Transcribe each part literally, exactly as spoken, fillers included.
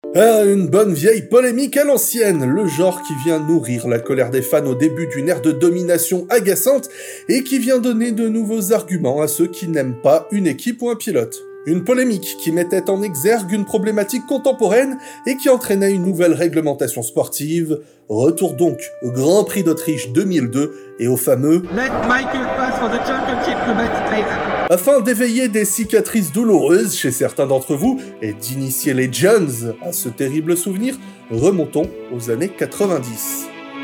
Ah, une bonne vieille polémique à l'ancienne, le genre qui vient nourrir la colère des fans au début d'une ère de domination agaçante et qui vient donner de nouveaux arguments à ceux qui n'aiment pas une équipe ou un pilote. Une polémique qui mettait en exergue une problématique contemporaine et qui entraînait une nouvelle réglementation sportive. Retour donc au Grand Prix d'Autriche deux mille deux et au fameux Let Michael pass for the championship to afin d'éveiller des cicatrices douloureuses chez certains d'entre vous et d'initier les jeunes à ce terrible souvenir, remontons aux années quatre-vingt-dix.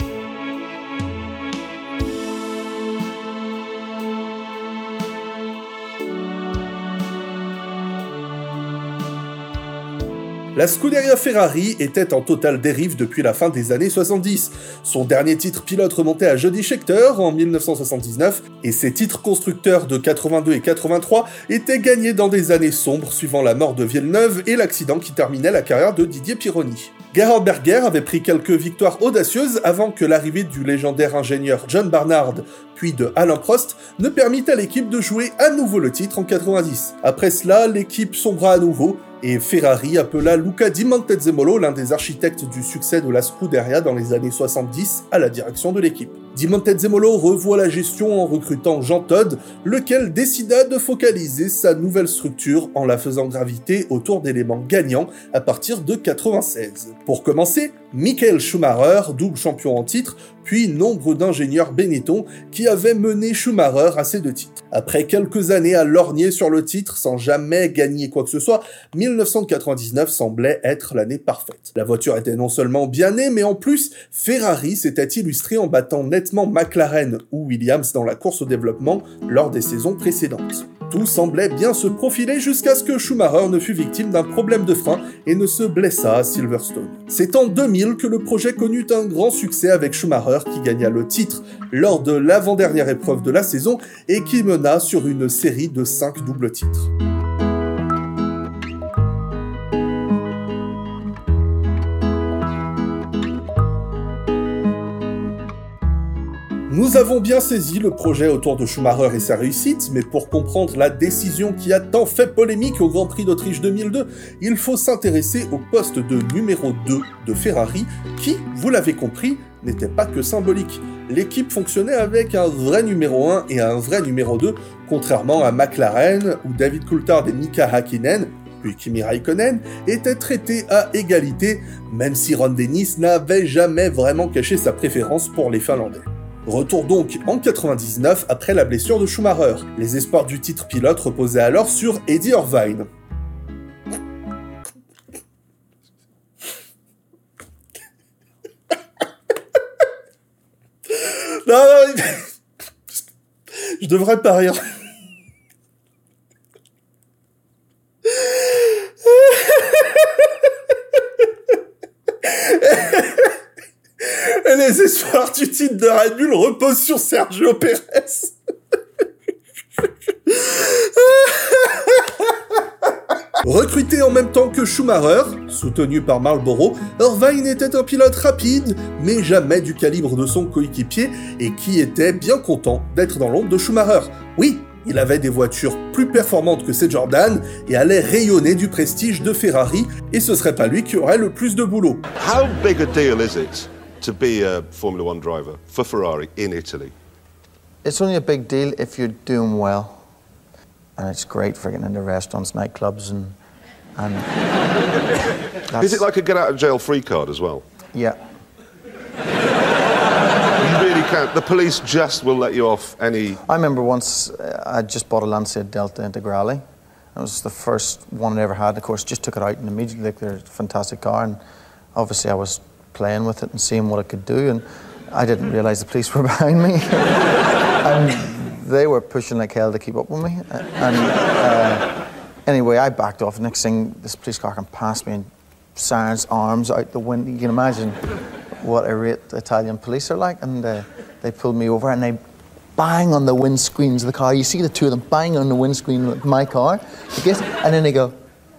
La Scuderia Ferrari était en totale dérive depuis la fin des années soixante-dix. Son dernier titre pilote remontait à Jody Scheckter en mille neuf cent soixante-dix-neuf, et ses titres constructeurs de quatre-vingt-deux et quatre-vingt-trois étaient gagnés dans des années sombres suivant la mort de Villeneuve et l'accident qui terminait la carrière de Didier Pironi. Gerhard Berger avait pris quelques victoires audacieuses avant que l'arrivée du légendaire ingénieur John Barnard, puis de Alain Prost, ne permît à l'équipe de jouer à nouveau le titre en quatre-vingt-dix. Après cela, l'équipe sombra à nouveau, et Ferrari appela Luca Di Montezemolo, l'un des architectes du succès de la Scuderia dans les années soixante-dix, à la direction de l'équipe. Di Montezemolo revoit la gestion en recrutant Jean Todt, lequel décida de focaliser sa nouvelle structure en la faisant graviter autour d'éléments gagnants à partir de quatre-vingt-seize. Pour commencer, Michael Schumacher, double champion en titre, puis nombre d'ingénieurs Benetton qui avaient mené Schumacher à ces deux titres. Après quelques années à lorgner sur le titre sans jamais gagner quoi que ce soit, mille neuf cent quatre-vingt-dix-neuf semblait être l'année parfaite. La voiture était non seulement bien née, mais en plus, Ferrari s'était illustré en battant nettement McLaren ou Williams dans la course au développement lors des saisons précédentes. Tout semblait bien se profiler jusqu'à ce que Schumacher ne fût victime d'un problème de frein et ne se blessa à Silverstone. C'est en deux mille que le projet connut un grand succès avec Schumacher qui gagna le titre lors de l'avant-dernière épreuve de la saison et qui mena sur une série de cinq doubles titres. Nous avons bien saisi le projet autour de Schumacher et sa réussite, mais pour comprendre la décision qui a tant fait polémique au Grand Prix d'Autriche deux mille deux, il faut s'intéresser au poste de numéro deux de Ferrari, qui, vous l'avez compris, n'était pas que symbolique. L'équipe fonctionnait avec un vrai numéro un et un vrai numéro deux, contrairement à McLaren, où David Coulthard et Mika Häkkinen, puis Kimi Raikkonen, étaient traités à égalité, même si Ron Dennis n'avait jamais vraiment caché sa préférence pour les Finlandais. Retour donc en quatre-vingt-dix-neuf après la blessure de Schumacher. Les espoirs du titre pilote reposaient alors sur Eddie Irvine. Non, non, je devrais pas rire. Et les espoirs du titre de Red Bull reposent sur Sergio Pérez. Recruté en même temps que Schumacher, soutenu par Marlboro, Irvine était un pilote rapide, mais jamais du calibre de son coéquipier, et qui était bien content d'être dans l'ombre de Schumacher. Oui, il avait des voitures plus performantes que ses Jordan, et allait rayonner du prestige de Ferrari, et ce serait pas lui qui aurait le plus de boulot. How big a deal is it to be a Formula One driver for Ferrari in Italy? It's only a big deal if you're doing well. And it's great for getting into restaurants, nightclubs, and... and is it like a get-out-of-jail-free card as well? Yeah. You really can't. The police just will let you off any... I remember once uh, I just bought a Lancia Delta Integrale. It was the first one I ever had. Of course, just took it out and immediately, like, they're a fantastic car. And obviously I was playing with it and seeing what it could do. And I didn't realise the police were behind me. and they were pushing like hell to keep up with me. And uh, anyway, I backed off. Next thing, this police car came past me and sirens, arms out the window. You can imagine what irate Italian police are like. And uh, they pulled me over and they bang on the windscreens of the car. You see the two of them bang on the windscreen of my car. And then they go...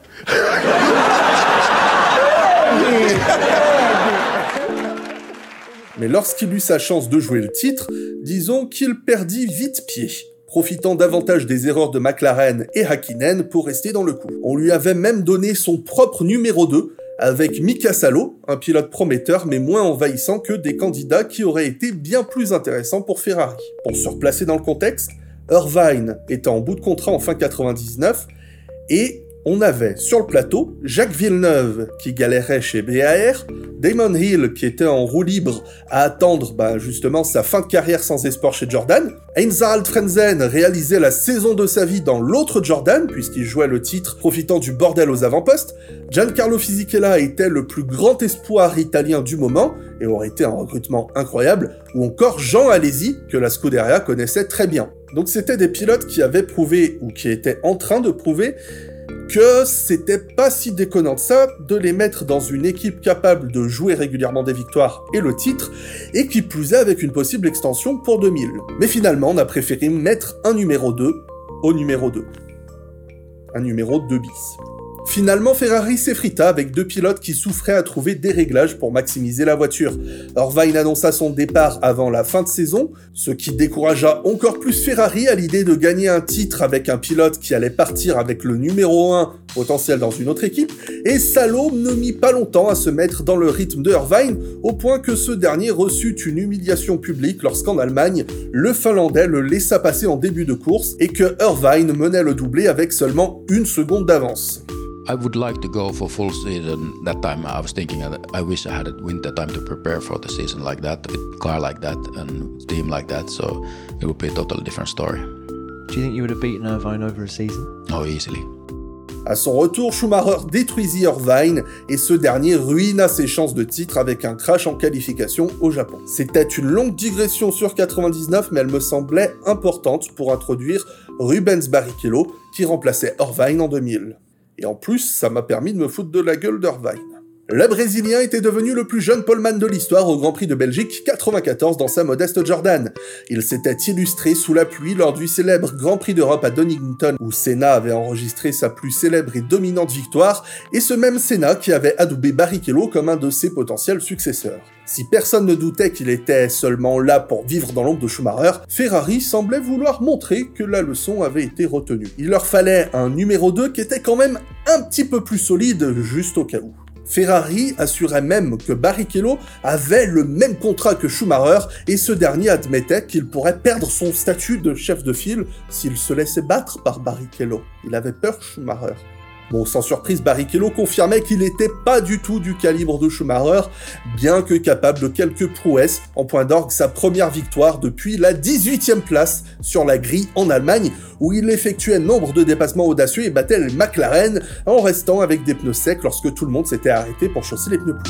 Mais lorsqu'il eut sa chance de jouer le titre, disons qu'il perdit vite pied, profitant davantage des erreurs de McLaren et Häkkinen pour rester dans le coup. On lui avait même donné son propre numéro deux, avec Mika Salo, un pilote prometteur mais moins envahissant que des candidats qui auraient été bien plus intéressants pour Ferrari. Pour se replacer dans le contexte, Irvine était en bout de contrat en fin quatre-vingt-dix-neuf, et on avait sur le plateau Jacques Villeneuve qui galérait chez B A R, Damon Hill qui était en roue libre à attendre bah, justement sa fin de carrière sans espoir chez Jordan, Heinz-Harald Frentzen réalisait la saison de sa vie dans l'autre Jordan puisqu'il jouait le titre profitant du bordel aux avant-postes, Giancarlo Fisichella était le plus grand espoir italien du moment et aurait été un recrutement incroyable, ou encore Jean Alesi que la Scuderia connaissait très bien. Donc c'était des pilotes qui avaient prouvé ou qui étaient en train de prouver que c'était pas si déconnant de ça de les mettre dans une équipe capable de jouer régulièrement des victoires et le titre, et qui plus est avec une possible extension pour deux mille. Mais finalement, on a préféré mettre un numéro deux au numéro deux. Un numéro deux bis. Finalement, Ferrari s'effrita avec deux pilotes qui souffraient à trouver des réglages pour maximiser la voiture. Irvine annonça son départ avant la fin de saison, ce qui découragea encore plus Ferrari à l'idée de gagner un titre avec un pilote qui allait partir avec le numéro un potentiel dans une autre équipe, et Salo ne mit pas longtemps à se mettre dans le rythme de Irvine, au point que ce dernier reçut une humiliation publique lorsqu'en Allemagne, le Finlandais le laissa passer en début de course, et que Irvine menait le doublé avec seulement une seconde d'avance. I would like to go for full season. That time I was thinking that I wish I had winter time to prepare for the season like that, with car like that and team like that, so it would be a totally different story. Do you think you would have beaten Irvine over a season? Oh, easily. À son retour, Schumacher détruisit Irvine et ce dernier ruina ses chances de titre avec un crash en qualification au Japon. C'était une longue digression sur quatre-vingt-dix-neuf, mais elle me semblait importante pour introduire Rubens Barrichello qui remplaçait Irvine en deux mille. Et en plus, ça m'a permis de me foutre de la gueule d'Irvine. Le Brésilien était devenu le plus jeune poleman de l'histoire au Grand Prix de Belgique quatre-vingt-quatorze dans sa modeste Jordan. Il s'était illustré sous la pluie lors du célèbre Grand Prix d'Europe à Donington, où Senna avait enregistré sa plus célèbre et dominante victoire, et ce même Senna qui avait adoubé Barrichello comme un de ses potentiels successeurs. Si personne ne doutait qu'il était seulement là pour vivre dans l'ombre de Schumacher, Ferrari semblait vouloir montrer que la leçon avait été retenue. Il leur fallait un numéro deux qui était quand même un petit peu plus solide, juste au cas où. Ferrari assurait même que Barrichello avait le même contrat que Schumacher, et ce dernier admettait qu'il pourrait perdre son statut de chef de file s'il se laissait battre par Barrichello. Il avait peur, Schumacher. Bon, sans surprise, Barrichello confirmait qu'il n'était pas du tout du calibre de Schumacher, bien que capable de quelques prouesses, en point d'orgue sa première victoire depuis la dix-huitième place sur la grille en Allemagne, où il effectuait nombre de dépassements audacieux et battait les McLaren en restant avec des pneus secs lorsque tout le monde s'était arrêté pour chausser les pneus pluie.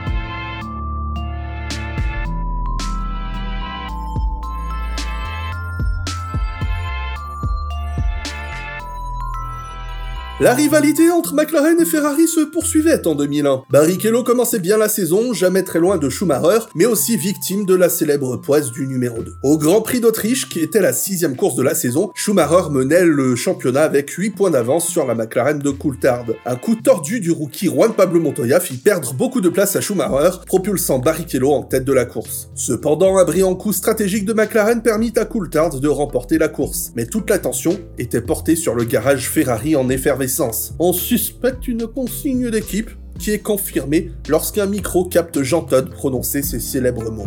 La rivalité entre McLaren et Ferrari se poursuivait en deux mille un. Barrichello commençait bien la saison, jamais très loin de Schumacher, mais aussi victime de la célèbre poisse du numéro deux. Au Grand Prix d'Autriche, qui était la sixième course de la saison, Schumacher menait le championnat avec huit points d'avance sur la McLaren de Coulthard. Un coup tordu du rookie Juan Pablo Montoya fit perdre beaucoup de place à Schumacher, propulsant Barrichello en tête de la course. Cependant, un brillant coup stratégique de McLaren permit à Coulthard de remporter la course, mais toute l'attention était portée sur le garage Ferrari en effervescence. On suspecte une consigne d'équipe qui est confirmée lorsqu'un micro capte Jean Todt prononcer ces célèbres mots.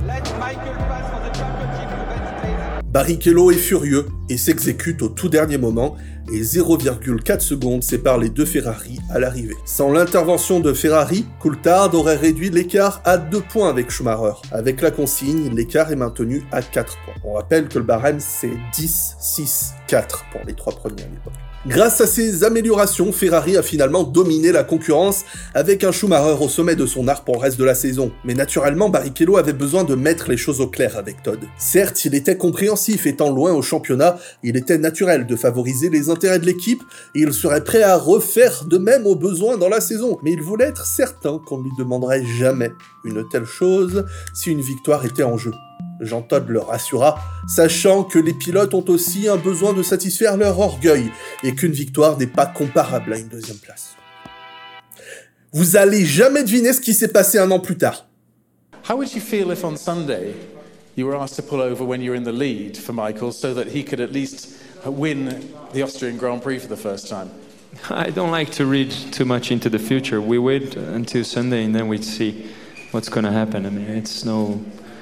Barrichello est furieux et s'exécute au tout dernier moment, et zéro virgule quatre secondes séparent les deux Ferrari à l'arrivée. Sans l'intervention de Ferrari, Coulthard aurait réduit l'écart à deux points avec Schumacher. Avec la consigne, l'écart est maintenu à quatre points. On rappelle que le barème c'est dix, six, quatre pour les trois premiers à l'époque. Grâce à ces améliorations, Ferrari a finalement dominé la concurrence avec un Schumacher au sommet de son art pour le reste de la saison. Mais naturellement, Barrichello avait besoin de mettre les choses au clair avec Todt. Certes, il était compréhensif, étant loin au championnat, il était naturel de favoriser les intérêts de l'équipe, et il serait prêt à refaire de même au besoin dans la saison. Mais il voulait être certain qu'on ne lui demanderait jamais une telle chose si une victoire était en jeu. Jean Todt le rassura, sachant que les pilotes ont aussi un besoin de satisfaire leur orgueil et qu'une victoire n'est pas comparable à une deuxième place. Vous allez jamais deviner ce qui s'est passé un an plus tard. How would you feel if on Sunday you were asked to pull over when you're in the lead for Michael so that he could at least win the Austrian Grand Prix for the first time? I don't like to read too much into the future. We wait until Sunday and then we see what's going to happen. I mean, it's no...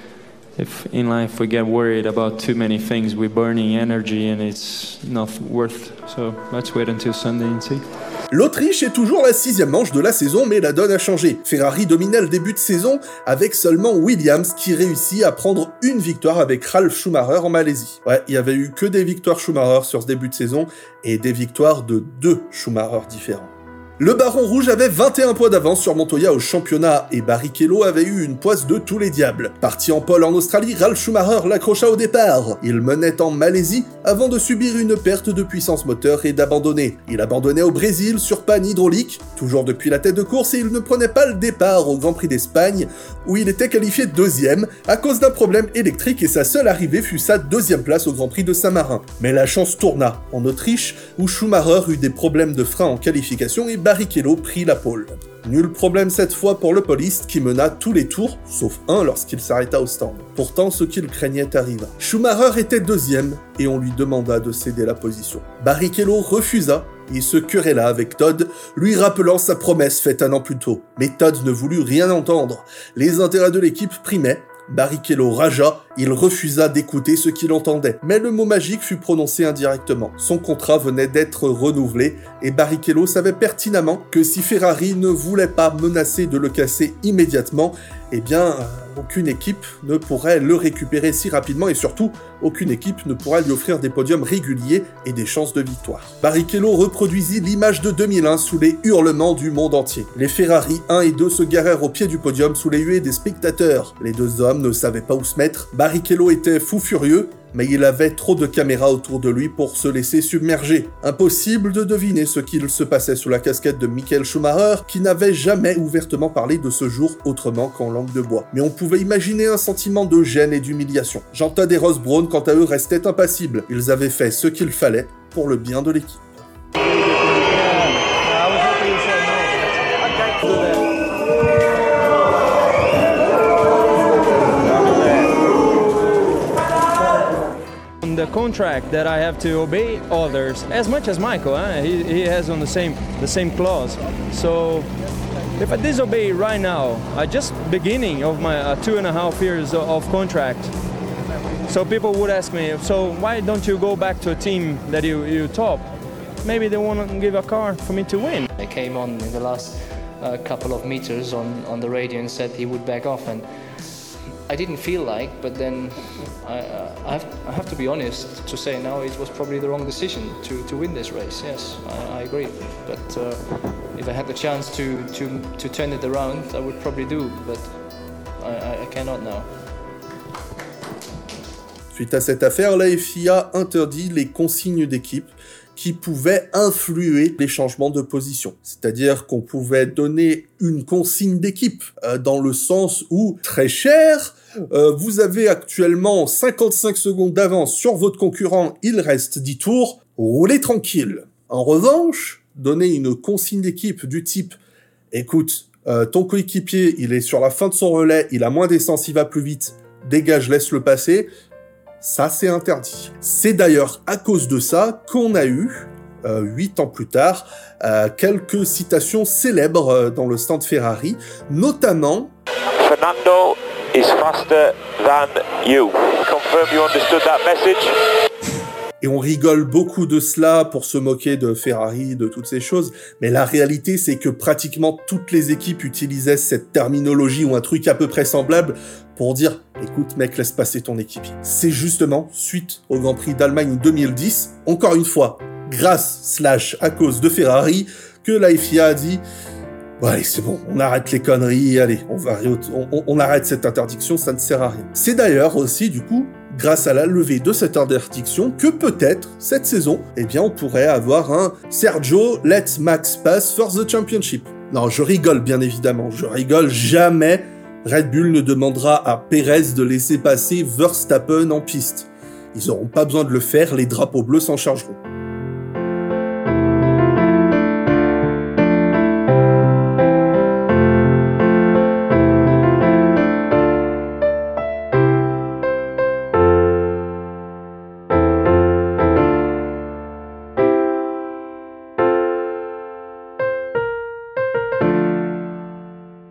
If in life we get worried about too many things, we're burning energy and it's not worth. So let's wait until Sunday and see. L'Autriche est toujours la sixième manche de la saison, mais la donne a changé. Ferrari dominait le début de saison avec seulement Williams qui réussit à prendre une victoire avec Ralf Schumacher en Malaisie. Ouais, il y avait eu que des victoires Schumacher sur ce début de saison et des victoires de deux Schumacher différents. Le Baron Rouge avait vingt et un points d'avance sur Montoya au championnat et Barrichello avait eu une poisse de tous les diables. Parti en pole en Australie, Ralf Schumacher l'accrocha au départ. Il menait en Malaisie avant de subir une perte de puissance moteur et d'abandonner. Il abandonnait au Brésil sur panne hydraulique, toujours depuis la tête de course et il ne prenait pas le départ au Grand Prix d'Espagne où il était qualifié deuxième à cause d'un problème électrique et sa seule arrivée fut sa deuxième place au Grand Prix de Saint-Marin. Mais la chance tourna en Autriche où Schumacher eut des problèmes de frein en qualification et Barrichello prit la pole. Nul problème cette fois pour le poliste qui mena tous les tours, sauf un lorsqu'il s'arrêta au stand. Pourtant, ce qu'il craignait arriva. Schumacher était deuxième et on lui demanda de céder la position. Barrichello refusa et se querella avec Todd, lui rappelant sa promesse faite un an plus tôt. Mais Todd ne voulut rien entendre. Les intérêts de l'équipe primaient. Barrichello ragea, il refusa d'écouter ce qu'il entendait, mais le mot magique fut prononcé indirectement. Son contrat venait d'être renouvelé, et Barrichello savait pertinemment que si Ferrari ne voulait pas menacer de le casser immédiatement, eh bien, aucune équipe ne pourrait le récupérer si rapidement, et surtout, aucune équipe ne pourrait lui offrir des podiums réguliers et des chances de victoire. Barrichello reproduisit l'image de deux mille un sous les hurlements du monde entier. Les Ferrari un et deux se garèrent au pied du podium sous les huées des spectateurs. Les deux hommes ne savaient pas où se mettre. Barrichello était fou furieux, mais il avait trop de caméras autour de lui pour se laisser submerger. Impossible de deviner ce qu'il se passait sous la casquette de Michael Schumacher, qui n'avait jamais ouvertement parlé de ce jour autrement qu'en langue de bois. Mais on pouvait imaginer un sentiment de gêne et d'humiliation. Jean Todt et Ross Brawn, quant à eux, restaient impassibles. Ils avaient fait ce qu'il fallait pour le bien de l'équipe. The contract that I have to obey others as much as Michael. Eh? He, he has on the same the same clause. So if I disobey right now, I just beginning of my uh, two and a half years of, of contract. So people would ask me, so why don't you go back to a team that you you top? Maybe they want to give a car for me to win. I came on in the last uh, couple of meters on on the radio and said he would back off and. I didn't feel like, but then I, uh, I, have, I have to be honest to say now it was probably the wrong decision to, to win this race. Yes, I, I agree. But uh, if I had the chance to, to, to turn it around, I would probably do, but I, I cannot now. Suite à cette affaire, la F I A interdit les consignes d'équipe qui pouvaient influer les changements de position. C'est-à-dire qu'on pouvait donner une consigne d'équipe, euh, dans le sens où, très cher, euh, vous avez actuellement cinquante-cinq secondes d'avance sur votre concurrent, il reste dix tours, roulez tranquille. En revanche, donner une consigne d'équipe du type « Écoute, euh, ton coéquipier, il est sur la fin de son relais, il a moins d'essence, il va plus vite, dégage, laisse-le passer », ça, c'est interdit. C'est d'ailleurs à cause de ça qu'on a eu, euh, huit ans plus tard, euh, quelques citations célèbres euh, dans le stand Ferrari, notamment... Fernando is faster than you. Confirm you understood that message. Et on rigole beaucoup de cela pour se moquer de Ferrari, de toutes ces choses, mais la réalité, c'est que pratiquement toutes les équipes utilisaient cette terminologie ou un truc à peu près semblable pour dire « Écoute mec, laisse passer ton équipier ». C'est justement suite au Grand Prix d'Allemagne deux mille dix, encore une fois, grâce slash à cause de Ferrari, que la F I A a dit « Bon allez, c'est bon, on arrête les conneries, allez, on, va, on, on, on arrête cette interdiction, ça ne sert à rien ». C'est d'ailleurs aussi, du coup, grâce à la levée de cette interdiction, que peut-être, cette saison, eh bien, on pourrait avoir un Sergio, let Max pass for the championship. Non, je rigole, bien évidemment, je rigole, jamais Red Bull ne demandera à Perez de laisser passer Verstappen en piste. Ils n'auront pas besoin de le faire, les drapeaux bleus s'en chargeront.